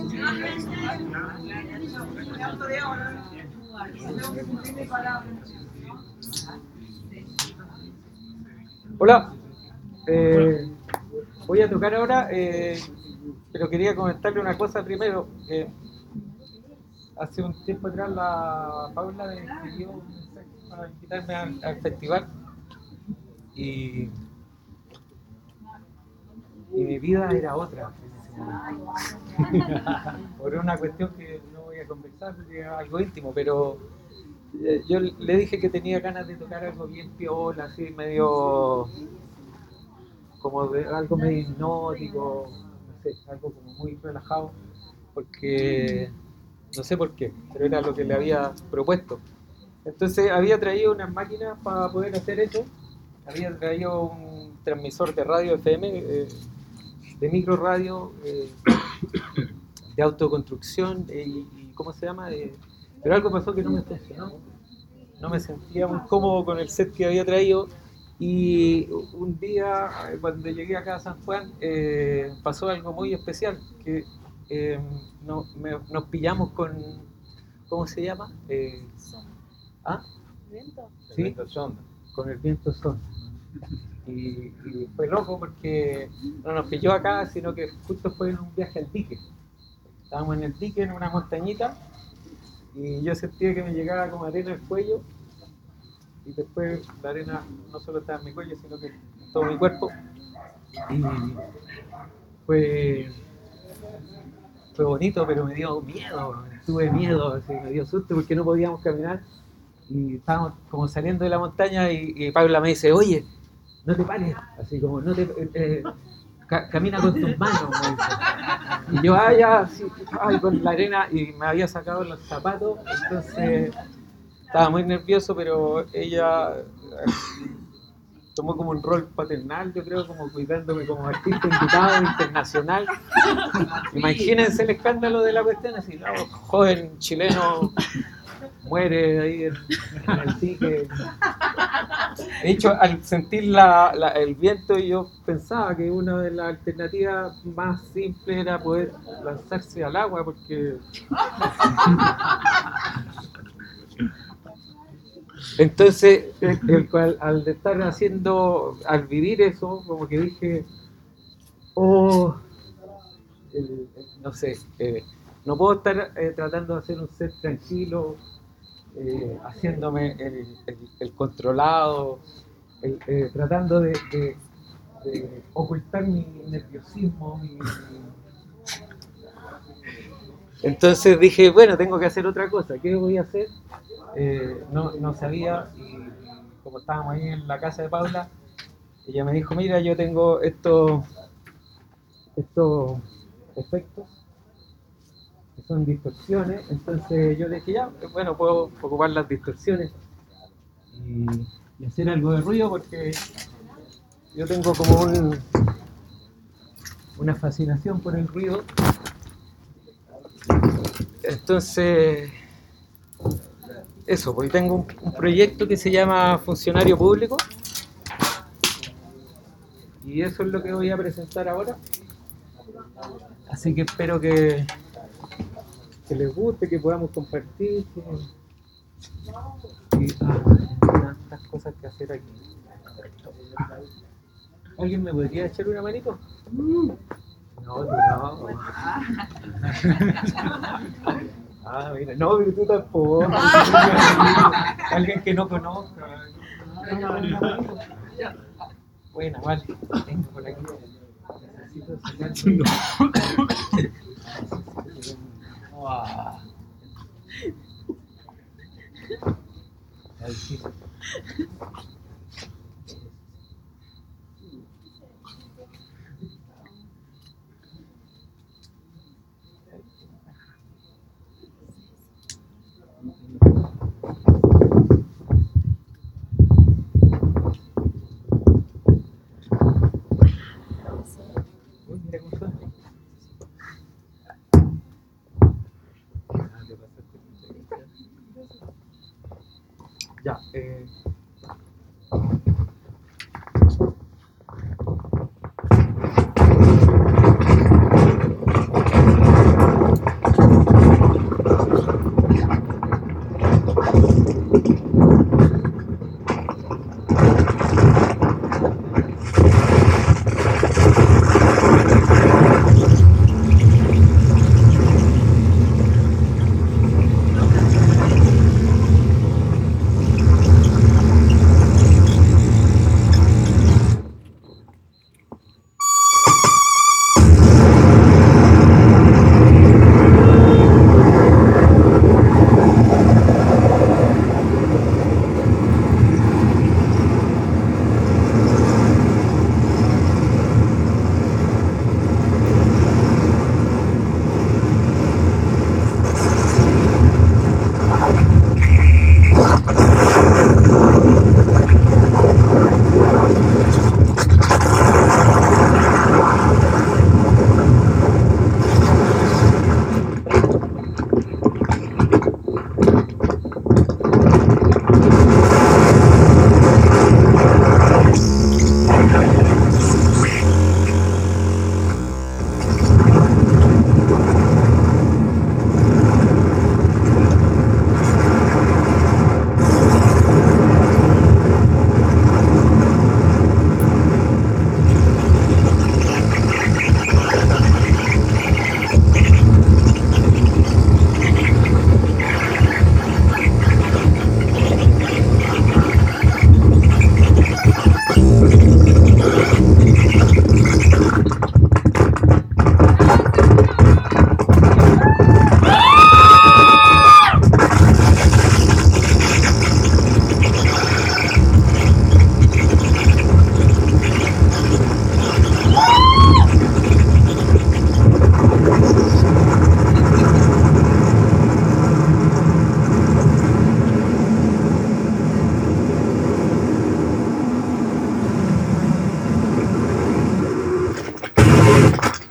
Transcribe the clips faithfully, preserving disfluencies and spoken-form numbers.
Hola, eh, voy a tocar ahora, eh, pero quería comentarle una cosa primero. Eh, hace un tiempo atrás la Paula me escribió un mensaje para invitarme al, al festival y, y mi vida era otra en ese momento. Por una cuestión que no voy a conversar porque es algo íntimo, pero eh, yo le dije que tenía ganas de tocar algo bien piola, así medio como de algo medio hipnótico, no sé, algo como muy relajado, porque no sé por qué, pero era lo que le había propuesto. Entonces había traído unas máquinas para poder hacer eso, había traído un transmisor de radio F M, eh, de micro radio, eh, de autoconstrucción, eh, y, y ¿cómo se llama? Eh, pero algo pasó que no me funcionó, no me sentía muy cómodo con el set que había traído. Y un día, cuando llegué acá a San Juan, eh, pasó algo muy especial, que eh, no, me, nos pillamos con, ¿cómo se llama? Eh, ¿Ah? ¿Viento? ¿Sí? El viento sonda. Con el viento sonda. Y, y fue loco porque no nos pilló acá, sino que justo fue en un viaje al dique. Estábamos en el dique, en una montañita, y yo sentía que me llegaba como arena al cuello, y después la arena no solo estaba en mi cuello, sino que en todo mi cuerpo. Y fue, fue bonito, pero me dio miedo, tuve miedo, así, me dio susto porque no podíamos caminar. Y estábamos como saliendo de la montaña y, y Paula me dice, oye, no te pares, así como, no te, eh, eh, ca camina con tus manos, me dice. Y yo, ah, ya, así, ay, con la arena, y me había sacado los zapatos, entonces estaba muy nervioso, pero ella tomó como un rol paternal, yo creo, como cuidándome como artista invitado internacional. Imagínense el escándalo de la cuestión, así, no, joven chileno muere ahí en, en el dique. De hecho, al sentir la, la, el viento, yo pensaba que una de las alternativas más simples era poder lanzarse al agua, porque entonces, el, el cual, al estar haciendo, al vivir eso, como que dije, oh, el, no sé, eh, no puedo estar eh, tratando de hacer un set tranquilo, eh, haciéndome el, el, el controlado, el, eh, tratando de, de, de ocultar mi nerviosismo. Mi... Entonces dije, bueno, tengo que hacer otra cosa, ¿qué voy a hacer? Eh, no, no sabía, y como estábamos ahí en la casa de Paula, ella me dijo, mira, yo tengo estos, estos efectos que son distorsiones. Entonces yo le dije, ya, bueno, puedo ocupar las distorsiones y, y hacer algo de ruido, porque yo tengo como un, una fascinación por el ruido. Entonces, eso, porque tengo un, un proyecto que se llama Funcionario Público, y eso es lo que voy a presentar ahora. Así que espero que, que les guste, que podamos compartir, que, y, ah, hay tantas cosas que hacer aquí. ¿Alguien me podría echar una manito? No, tú no. Ah, mira, no, pero tú tampoco. Alguien que no conozca. Bueno, vale, vengo por aquí. Necesito sacar. Wow. Ahí sí. Uy, mira cómo suena. Ya, eh.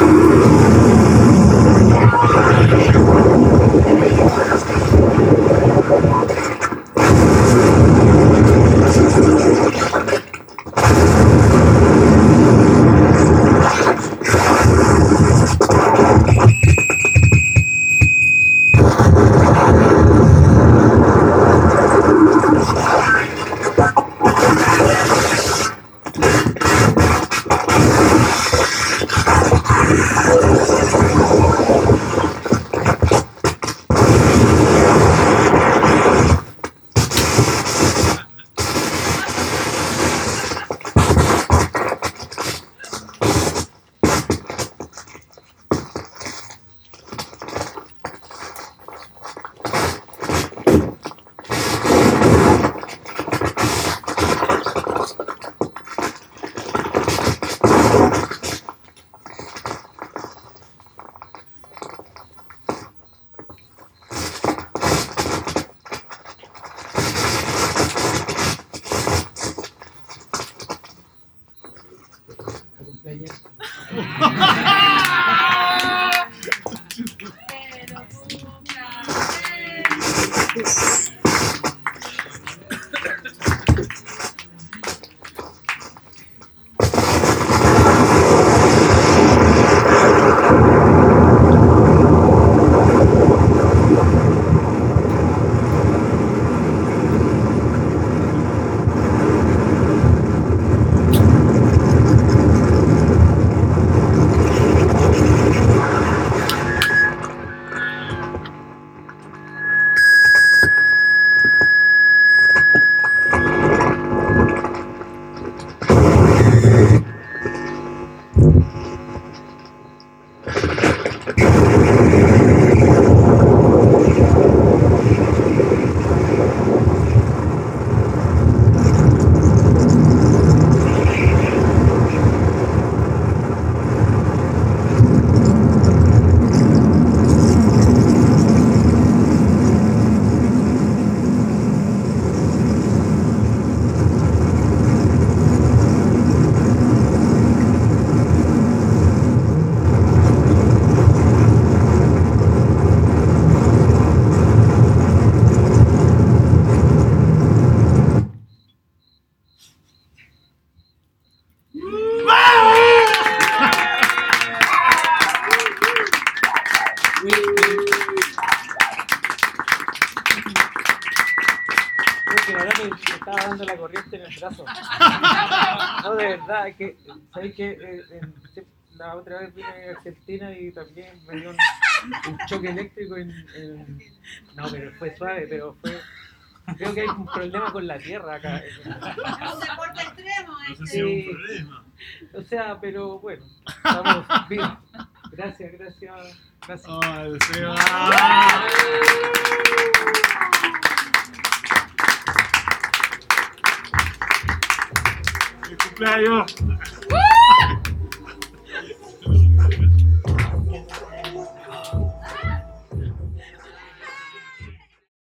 No, de verdad, es que, ¿sabes qué? Eh, en- la otra vez vine a Argentina y también me dio un, un choque eléctrico en, en- No, pero fue suave, pero fue... Creo que hay un problema con la tierra acá. Es un deporte extremo. No sé Este. si es un problema. O sea, pero bueno, estamos bien. Gracias, gracias, gracias. ¡Ay, Seba! ¡Feliz cumpleaños!